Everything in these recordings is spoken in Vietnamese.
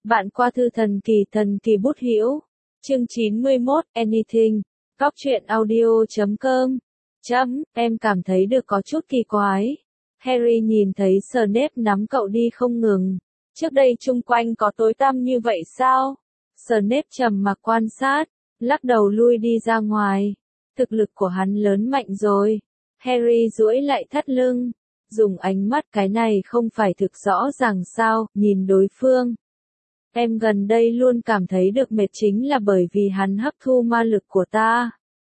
Bạn qua thư thần kỳ bút hữu. Chương 91, Anything. Góc truyện audio.com. Em cảm thấy được có chút kỳ quái. Harry nhìn thấy Snape nắm cậu đi không ngừng. Trước đây chung quanh có tối tăm như vậy sao? Snape trầm mặc quan sát, lắc đầu lui đi ra ngoài. Thực lực của hắn lớn mạnh rồi. Harry duỗi lại thắt lưng, dùng ánh mắt cái này không phải thực rõ ràng sao, nhìn đối phương. Em gần đây luôn cảm thấy được mệt chính là bởi vì hắn hấp thu ma lực của ta.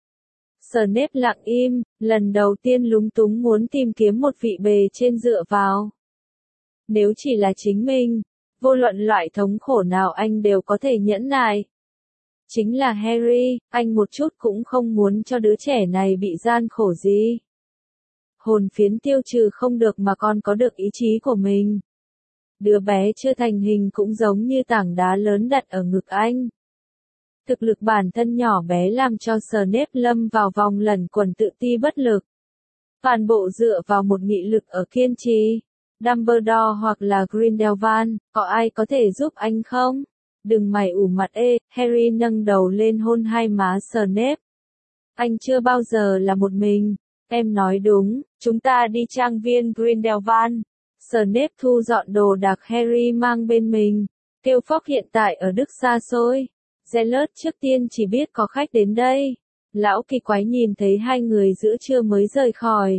Snape lặng im, lần đầu tiên lúng túng muốn tìm kiếm một vị bề trên dựa vào. Nếu chỉ là chính mình, vô luận loại thống khổ nào anh đều có thể nhẫn nại. Chính là Harry, anh một chút cũng không muốn cho đứa trẻ này bị gian khổ gì. Hồn phiến tiêu trừ không được mà còn có được ý chí của mình. Đứa bé chưa thành hình cũng giống như tảng đá lớn đặt ở ngực anh. Thực lực bản thân nhỏ bé làm cho Snape lâm vào vòng lẩn quẩn tự ti bất lực. Toàn bộ dựa vào một nghị lực ở kiên trì. Dumbledore hoặc là Grindelwald, có ai có thể giúp anh không? Đừng mày ủ mặt ê, Harry nâng đầu lên hôn hai má Snape. Anh chưa bao giờ là một mình. Em nói đúng, chúng ta đi trang viên Grindelwald. Snape thu dọn đồ đạc Harry mang bên mình. Kêu Phóc hiện tại ở Đức xa xôi. Zealot trước tiên chỉ biết có khách đến đây. Lão kỳ quái nhìn thấy hai người giữa trưa mới rời khỏi.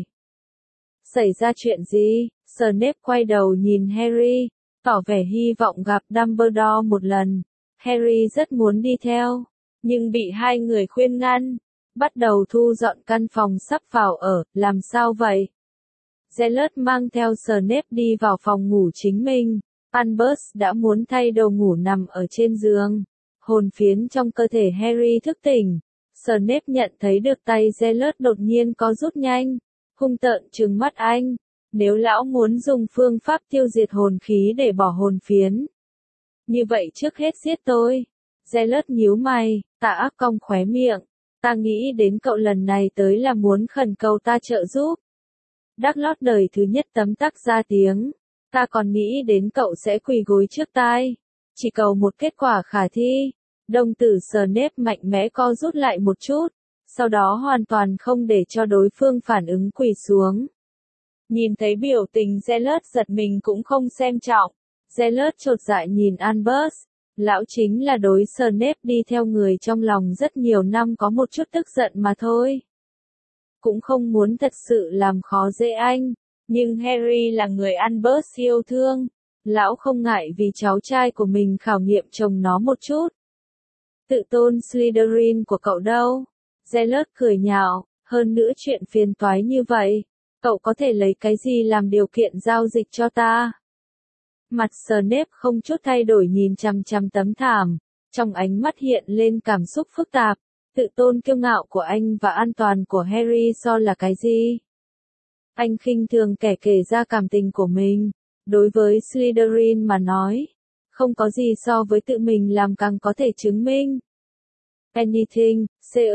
Xảy ra chuyện gì? Snape quay đầu nhìn Harry, tỏ vẻ hy vọng gặp Dumbledore một lần. Harry rất muốn đi theo, nhưng bị hai người khuyên ngăn. Bắt đầu thu dọn căn phòng sắp vào ở, làm sao vậy? Zealot mang theo Snape đi vào phòng ngủ chính mình. Albus đã muốn thay đồ ngủ nằm ở trên giường. Hồn phiến trong cơ thể Harry thức tỉnh. Snape nhận thấy được tay Zealot đột nhiên có rút nhanh. Hung tợn trừng mắt anh. Nếu lão muốn dùng phương pháp tiêu diệt hồn khí để bỏ hồn phiến. Như vậy trước hết giết tôi. Zealot nhíu mày, Tà Ác cong khóe miệng. Ta nghĩ đến cậu lần này tới là muốn khẩn cầu ta trợ giúp. Dumbledore đời thứ nhất tấm tắc ra tiếng. Ta còn nghĩ đến cậu sẽ quỳ gối trước tai. Chỉ cầu một kết quả khả thi. Đồng tử Snape mạnh mẽ co rút lại một chút. Sau đó hoàn toàn không để cho đối phương phản ứng quỳ xuống. Nhìn thấy biểu tình Zealot giật mình cũng không xem trọng. Zealot chột dạ nhìn Albus. Lão chính là đối Snape đi theo người trong lòng rất nhiều năm có một chút tức giận mà thôi. Cũng không muốn thật sự làm khó dễ anh. Nhưng Harry là người Albus yêu thương. Lão không ngại vì cháu trai của mình khảo nghiệm chồng nó một chút. Tự tôn Slytherin của cậu đâu? Zealot cười nhạo, hơn nữa chuyện phiền toái như vậy. Cậu có thể lấy cái gì làm điều kiện giao dịch cho ta? Mặt Snape không chút thay đổi nhìn chằm chằm tấm thảm. Trong ánh mắt hiện lên cảm xúc phức tạp. Tự tôn kiêu ngạo của anh và an toàn của Harry so là cái gì? Anh khinh thường kẻ kể ra cảm tình của mình. Đối với Slytherin mà nói, không có gì so với tự mình làm càng có thể chứng minh. Anything,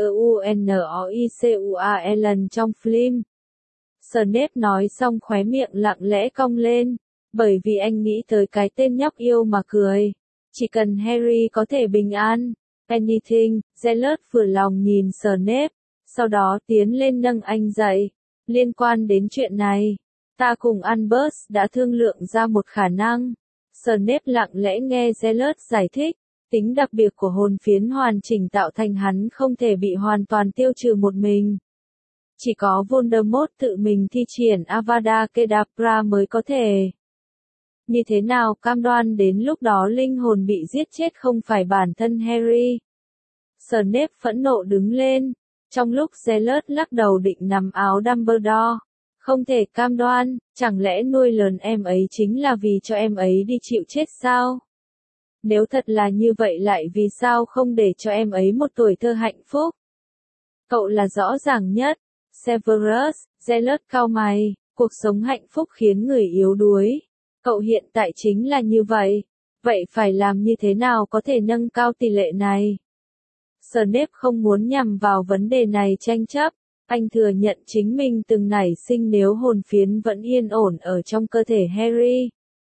Counoicual trong phim. Snape nói xong khóe miệng lặng lẽ cong lên, bởi vì anh nghĩ tới cái tên nhóc yêu mà cười. Chỉ cần Harry có thể bình an. Anything, Zealot vừa lòng nhìn Snape, sau đó tiến lên nâng anh dậy. Liên quan đến chuyện này, ta cùng Albus đã thương lượng ra một khả năng. Snape lặng lẽ nghe Zealot giải thích, tính đặc biệt của hồn phiến hoàn chỉnh tạo thành hắn không thể bị hoàn toàn tiêu trừ một mình. Chỉ có Voldemort tự mình thi triển Avada Kedavra mới có thể. Như thế nào cam đoan đến lúc đó linh hồn bị giết chết không phải bản thân Harry? Snape phẫn nộ đứng lên, trong lúc Zealot lắc đầu định nắm áo Dumbledore. Không thể cam đoan, chẳng lẽ nuôi lớn em ấy chính là vì cho em ấy đi chịu chết sao? Nếu thật là như vậy lại vì sao không để cho em ấy một tuổi thơ hạnh phúc? Cậu là rõ ràng nhất. Severus, Zealot cau mày, cuộc sống hạnh phúc khiến người yếu đuối. Cậu hiện tại chính là như vậy. Vậy phải làm như thế nào có thể nâng cao tỷ lệ này? Snape không muốn nhằm vào vấn đề này tranh chấp. Anh thừa nhận chính mình từng nảy sinh nếu hồn phiến vẫn yên ổn ở trong cơ thể Harry.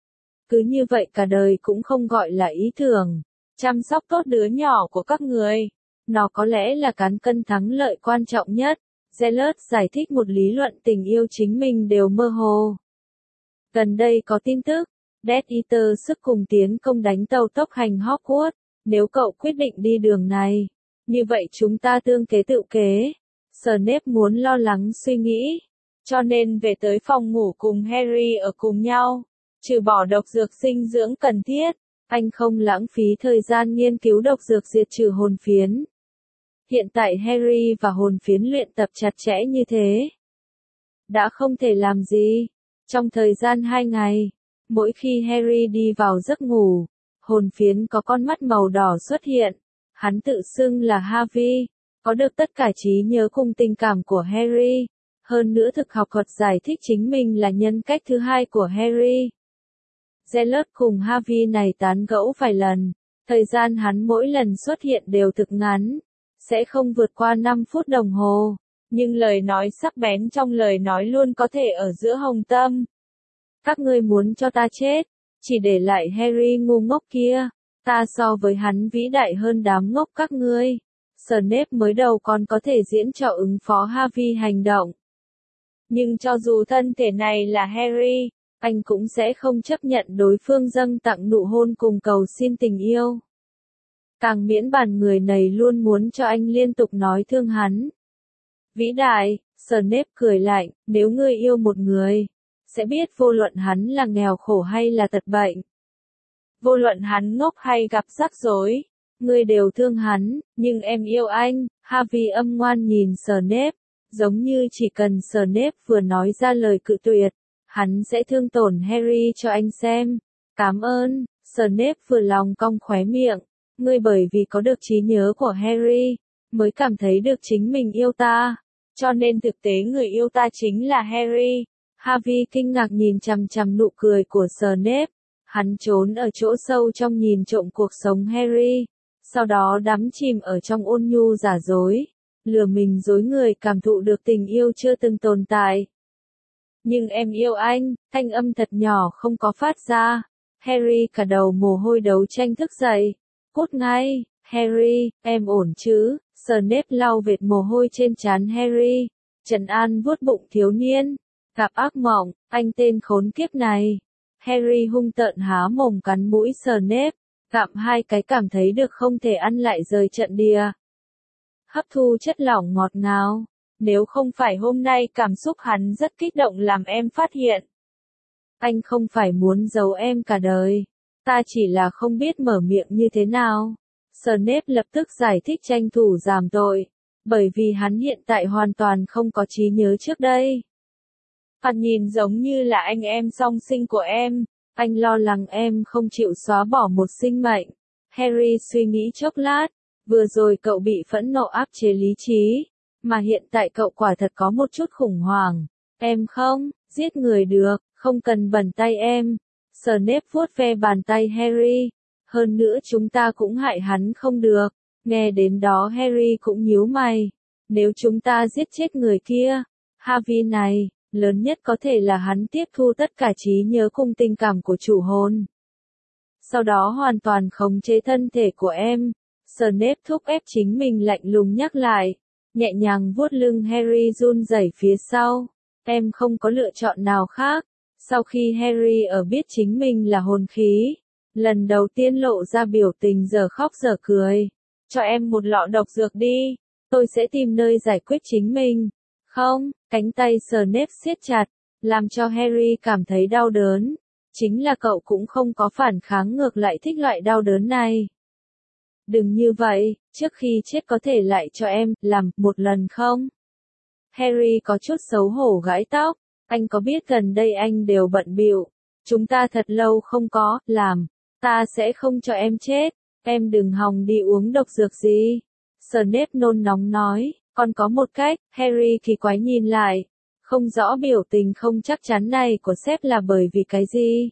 cứ như vậy cả đời cũng không gọi là ý tưởng. Chăm sóc tốt đứa nhỏ của các người. Nó có lẽ là cán cân thắng lợi quan trọng nhất. Zealot giải thích một lý luận tình yêu chính mình đều mơ hồ. Gần đây có tin tức, Death Eater sức cùng tiến công đánh tàu tốc hành Hogwarts. Nếu cậu quyết định đi đường này, như vậy chúng ta tương kế tự kế. Snape muốn lo lắng suy nghĩ, cho nên về tới phòng ngủ cùng Harry ở cùng nhau. Trừ bỏ độc dược sinh dưỡng cần thiết, anh không lãng phí thời gian nghiên cứu độc dược diệt trừ hồn phiến. Hiện tại Harry và hồn phiến luyện tập chặt chẽ như thế, đã không thể làm gì. Trong thời gian 2 ngày, mỗi khi Harry đi vào giấc ngủ, hồn phiến có con mắt màu đỏ xuất hiện. Hắn tự xưng là Harvey, có được tất cả trí nhớ cùng tình cảm của Harry. Hơn nữa thực học thuật giải thích chính mình là nhân cách thứ hai của Harry. Zealot cùng Harvey này tán gẫu vài lần. Thời gian hắn mỗi lần xuất hiện đều thực ngắn, sẽ không vượt qua 5 phút đồng hồ. Nhưng lời nói sắc bén trong lời nói luôn có thể ở giữa hồng tâm. Các ngươi muốn cho ta chết, chỉ để lại Harry ngu ngốc kia. Ta so với hắn vĩ đại hơn đám ngốc các ngươi. Snape mới đầu còn có thể diễn trò ứng phó Harvey hành động. Nhưng cho dù thân thể này là Harry, anh cũng sẽ không chấp nhận đối phương dâng tặng nụ hôn cùng cầu xin tình yêu. Càng miễn bàn người này luôn muốn cho anh liên tục nói thương hắn. Vĩ đại, Snape cười lạnh, nếu ngươi yêu một người, sẽ biết vô luận hắn là nghèo khổ hay là tật bệnh. Vô luận hắn ngốc hay gặp rắc rối, ngươi đều thương hắn, nhưng em yêu anh. Harvey âm ngoan nhìn Snape, giống như chỉ cần Snape vừa nói ra lời cự tuyệt, hắn sẽ thương tổn Harry cho anh xem. Cảm ơn. Snape vừa lòng cong khóe miệng, ngươi bởi vì có được trí nhớ của Harry, mới cảm thấy được chính mình yêu ta, cho nên thực tế người yêu ta chính là Harry. Harvey kinh ngạc nhìn chằm chằm nụ cười của Snape. Hắn trốn ở chỗ sâu trong nhìn trộm cuộc sống Harry, sau đó đắm chìm ở trong ôn nhu giả dối, lừa mình dối người cảm thụ được tình yêu chưa từng tồn tại. Nhưng em yêu anh, thanh âm thật nhỏ không có phát ra. Harry cả đầu mồ hôi đấu tranh thức dậy. Cút ngay, Harry, em ổn chứ? Snape lau vệt mồ hôi trên trán Harry, trấn an vuốt bụng thiếu niên. Gặp ác mộng, anh tên khốn kiếp này. Harry hung tợn há mồm cắn mũi Snape, gặm 2 cái cảm thấy được không thể ăn lại rời trận địa. Hấp thu chất lỏng ngọt ngào. Nếu không phải hôm nay cảm xúc hắn rất kích động làm em phát hiện. Anh không phải muốn giấu em cả đời. Ta chỉ là không biết mở miệng như thế nào. Snape lập tức giải thích tranh thủ giảm tội. Bởi vì hắn hiện tại hoàn toàn không có trí nhớ trước đây. Hắn nhìn giống như là anh em song sinh của em. Anh lo lắng em không chịu xóa bỏ một sinh mệnh. Harry suy nghĩ chốc lát. Vừa rồi cậu bị phẫn nộ áp chế lý trí. Mà hiện tại cậu quả thật có một chút khủng hoảng. Em không, giết người được, không cần bẩn tay em. Snape vuốt ve bàn tay Harry. Hơn nữa chúng ta cũng hại hắn không được. Nghe đến đó Harry cũng nhíu mày. Nếu chúng ta giết chết người kia, Harvey này, lớn nhất có thể là hắn tiếp thu tất cả trí nhớ cùng tình cảm của chủ hồn. Sau đó hoàn toàn khống chế thân thể của em. Snape thúc ép chính mình lạnh lùng nhắc lại. Nhẹ nhàng vuốt lưng Harry run rẩy phía sau. Em không có lựa chọn nào khác. Sau khi Harry ở biết chính mình là hồn khí, lần đầu tiên lộ ra biểu tình giờ khóc giờ cười. Cho em một lọ độc dược đi, tôi sẽ tìm nơi giải quyết chính mình. Không, cánh tay Snape siết chặt, làm cho Harry cảm thấy đau đớn. Chính là cậu cũng không có phản kháng ngược lại thích loại đau đớn này. Đừng như vậy, trước khi chết có thể lại cho em làm một lần không? Harry có chút xấu hổ gãi tóc, anh có biết gần đây anh đều bận bịu, chúng ta thật lâu không có làm, ta sẽ không cho em chết, em đừng hòng đi uống độc dược gì. Snape nôn nóng nói, còn có một cách. Harry kỳ quái nhìn lại, không rõ biểu tình không chắc chắn này của sếp là bởi vì cái gì.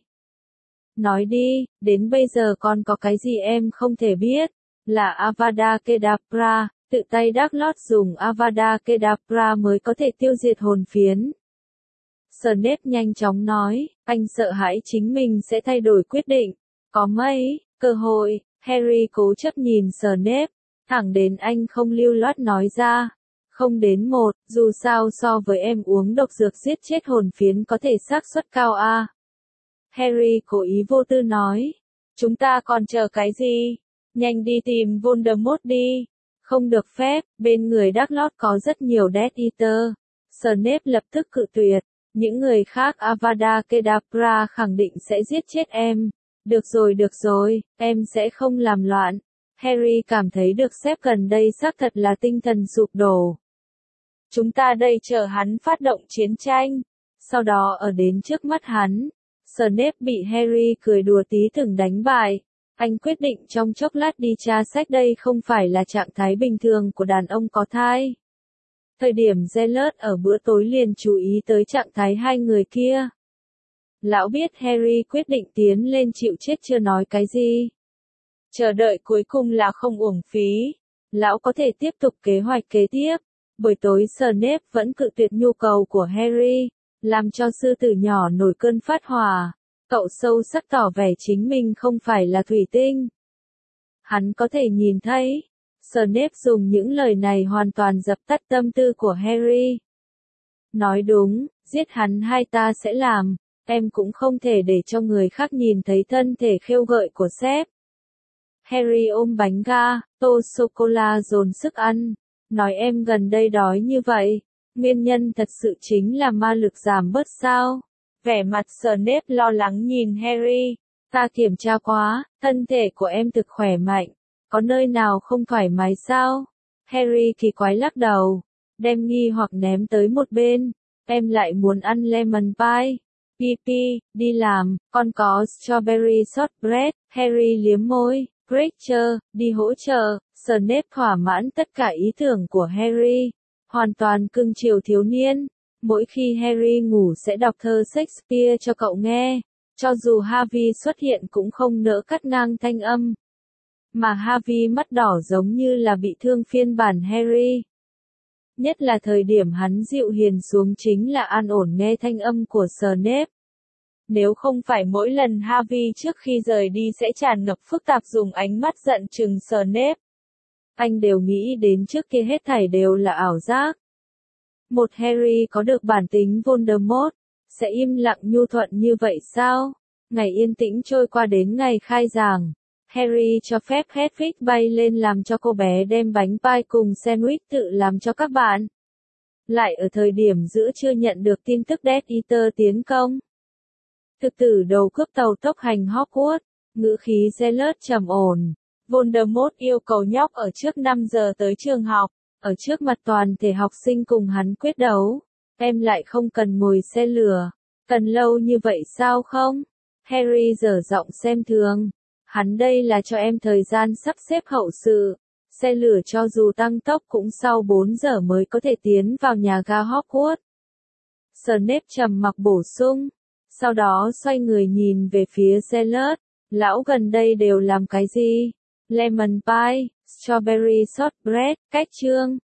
Nói đi, đến bây giờ còn có cái gì em không thể biết? Là Avada Kedavra, tự tay Dumbledore dùng Avada Kedavra mới có thể tiêu diệt hồn phiến. Snape nhanh chóng nói, anh sợ hãi chính mình sẽ thay đổi quyết định. Có mấy cơ hội, Harry cố chấp nhìn Snape, thẳng đến anh không lưu loát nói ra. Không đến một, dù sao so với em uống độc dược giết chết hồn phiến có thể xác suất cao a. Harry cố ý vô tư nói, chúng ta còn chờ cái gì? Nhanh đi tìm Voldemort đi. Không được phép, bên người Dumbledore có rất nhiều Death Eater. Snape lập tức cự tuyệt, những người khác Avada Kedavra khẳng định sẽ giết chết em. Được rồi, em sẽ không làm loạn. Harry cảm thấy được sếp gần đây xác thật là tinh thần sụp đổ. Chúng ta đây chờ hắn phát động chiến tranh. Sau đó ở đến trước mắt hắn, Snape bị Harry cười đùa tí từng đánh bại. Anh quyết định trong chốc lát đi tra xét đây không phải là trạng thái bình thường của đàn ông có thai. Thời điểm Zealot ở bữa tối liền chú ý tới trạng thái hai người kia. Lão biết Harry quyết định tiến lên chịu chết chưa nói cái gì. Chờ đợi cuối cùng là không uổng phí. Lão có thể tiếp tục kế hoạch kế tiếp. Buổi tối Snape vẫn cự tuyệt nhu cầu của Harry, làm cho sư tử nhỏ nổi cơn phát hỏa. Cậu sâu sắc tỏ vẻ chính mình không phải là thủy tinh. Hắn có thể nhìn thấy. Snape dùng những lời này hoàn toàn dập tắt tâm tư của Harry. Nói đúng, giết hắn hai ta sẽ làm, em cũng không thể để cho người khác nhìn thấy thân thể khêu gợi của sếp. Harry ôm bánh ga, tô sô-cô-la dồn sức ăn, nói em gần đây đói như vậy, nguyên nhân thật sự chính là ma lực giảm bớt sao? Vẻ mặt Snape lo lắng nhìn Harry, ta kiểm tra quá, thân thể của em thực khỏe mạnh, có nơi nào không thoải mái sao? Harry kỳ quái lắc đầu, đem nghi hoặc ném tới một bên, em lại muốn ăn lemon pie. Pipi, đi làm, con có strawberry shortbread, Harry liếm môi, Creature, đi hỗ trợ, Snape thỏa mãn tất cả ý tưởng của Harry, hoàn toàn cưng chiều thiếu niên. Mỗi khi Harry ngủ sẽ đọc thơ Shakespeare cho cậu nghe, cho dù Harvey xuất hiện cũng không nỡ cắt ngang thanh âm. Mà Harvey mắt đỏ giống như là bị thương phiên bản Harry. Nhất là thời điểm hắn dịu hiền xuống chính là an ổn nghe thanh âm của Snape. Nếu không phải mỗi lần Harvey trước khi rời đi sẽ tràn ngập phức tạp dùng ánh mắt giận chừng Snape, anh đều nghĩ đến trước kia hết thảy đều là ảo giác. Một Harry có được bản tính Voldemort, sẽ im lặng nhu thuận như vậy sao? Ngày yên tĩnh trôi qua đến ngày khai giảng. Harry cho phép Hedwig bay lên làm cho cô bé đem bánh pie cùng sandwich tự làm cho các bạn. Lại ở thời điểm giữa chưa nhận được tin tức Death Eater tiến công. Thực tử đầu cướp tàu tốc hành Hogwarts, ngữ khí Zealot trầm ổn. Voldemort yêu cầu nhóc ở trước 5 giờ tới trường học, ở trước mặt toàn thể học sinh cùng hắn quyết đấu. Em lại không cần ngồi xe lửa. Cần lâu như vậy sao không? Harry dở giọng xem thường. Hắn đây là cho em thời gian sắp xếp hậu sự. Xe lửa cho dù tăng tốc cũng sau 4 giờ mới có thể tiến vào nhà ga Hogwarts. Snape trầm mặc bổ sung. Sau đó xoay người nhìn về phía Zealot. Lão gần đây đều làm cái gì? Lemon pie, strawberry shortbread, cách chương.